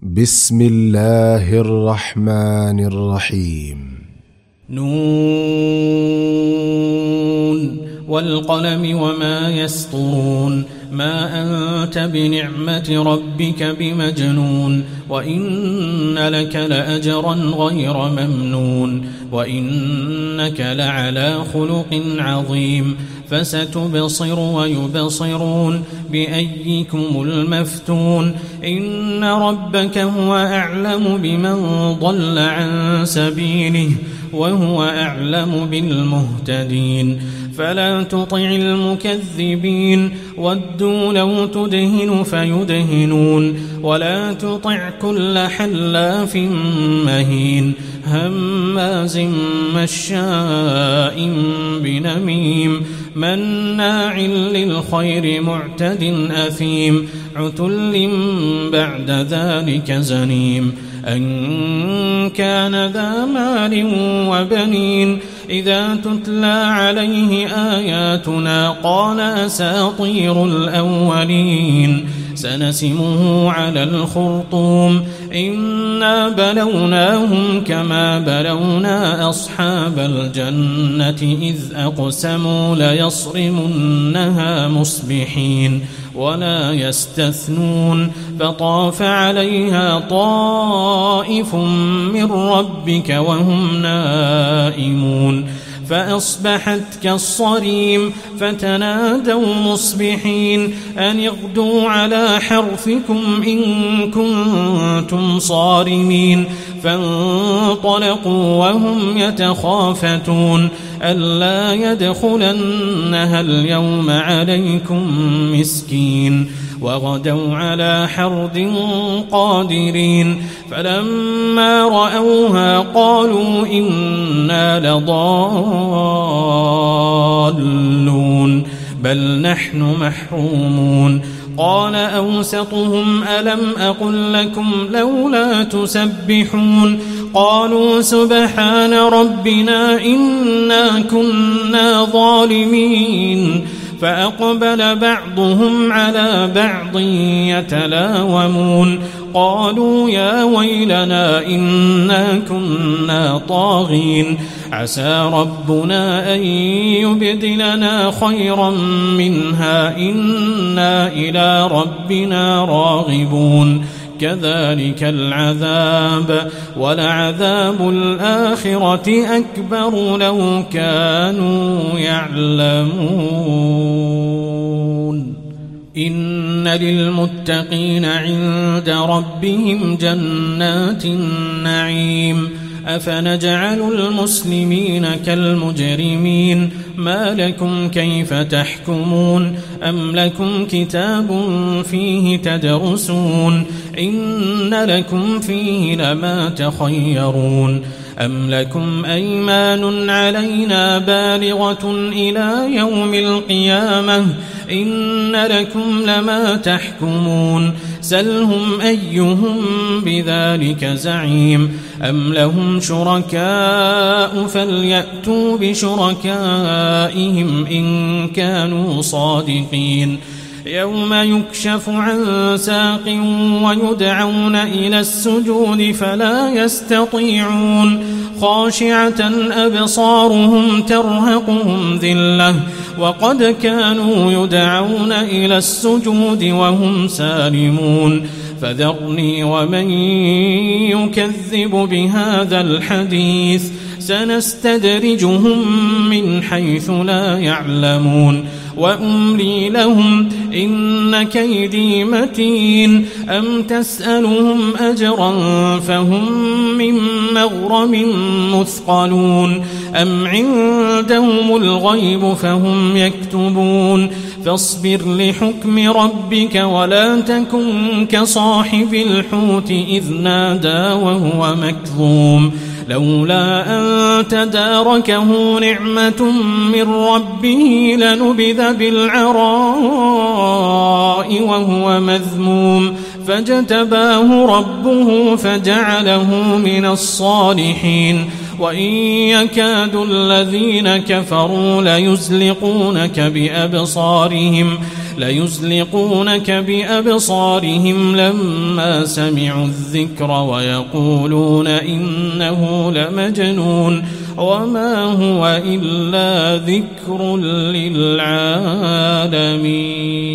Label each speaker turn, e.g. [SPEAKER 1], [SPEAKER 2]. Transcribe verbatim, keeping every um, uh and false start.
[SPEAKER 1] بسم الله الرحمن الرحيم.
[SPEAKER 2] نون والقلم وما يسطرون. ما أنت بنعمة ربك بمجنون. وإن لك لأجرا غير ممنون. وإنك لعلى خلق عظيم. فستبصر ويبصرون بأيكم المفتون. إن ربك هو أعلم بمن ضل عن سبيله وهو أعلم بالمهتدين. فلا تطع المكذبين ودوا لو تدهن فيدهنون. ولا تطع كل حلاف مهين هماز مشاء بنميم مناع للخير معتد أثيم عتل بعد ذلك زنيم. أن كان ذا مال وبنين إذا تتلى عليه آياتنا قال أساطير الأولين. سنسمه على الخرطوم. إنا بلوناهم كما بلونا أصحاب الجنة إذ أقسموا ليصرمنها مصبحين ولا يستثنون. فطاف عليها طائف من ربك وهم نائمون فأصبحت كالصريم. فتنادوا مصبحين أن اغدوا على حرثكم إن كنتم صارمين. فانطلقوا وهم يتخافتون ألا يدخلنها اليوم عليكم مسكين. وغدوا على حرد قادرين. فلما رأوها قالوا إنا لضالون بل نحن محرومون. قال أوسطهم ألم أقل لكم لولا تسبحون. قالوا سبحان ربنا إنا كنا ظالمين. فأقبل بعضهم على بعض يتلاومون قالوا يا ويلنا إنا كنا طاغين. عسى ربنا أن يبدلنا خيرا منها إنا إلى ربنا راغبون. كذلك العذاب ولعذاب الآخرة أكبر لو كانوا يعلمون. إن للمتقين عند ربهم جنات النعيم. أفنجعل المسلمين كالمجرمين ما لكم كيف تحكمون. أم لكم كتاب فيه تدرسون إن لكم فيه لما تخيرون. أم لكم أيمان علينا بالغة إلى يوم القيامة إن لكم لما تحكمون. سلهم أيهم بذلك زعيم. أم لهم شركاء فليأتوا بشركائهم إن كانوا صادقين. يوم يكشف عن ساق ويدعون إلى السجود فلا يستطيعون. خاشعة أبصارهم ترهقهم ذلة وقد كانوا يدعون إلى السجود وهم سالمون. فذرني ومن يكذب بهذا الحديث سنستدرجهم من حيث لا يعلمون وأملي لهم إن كيدي متين. أم تسألهم أجرا فهم من مغرم مثقلون. أم عندهم الغيب فهم يكتبون. فاصبر لحكم ربك ولا تكن كصاحب الحوت إذ نادى وهو مكظوم لولا أن تداركه نعمة من ربه لنبذ بالعراء وهو مذموم فاجتباه ربه فجعله من الصالحين. وإن يكاد الذين كفروا ليزلقونك بأبصارهم ليزلقونك بأبصارهم لما سمعوا الذكر ويقولون إنه لمجنون وما هو إلا ذكر للعالمين.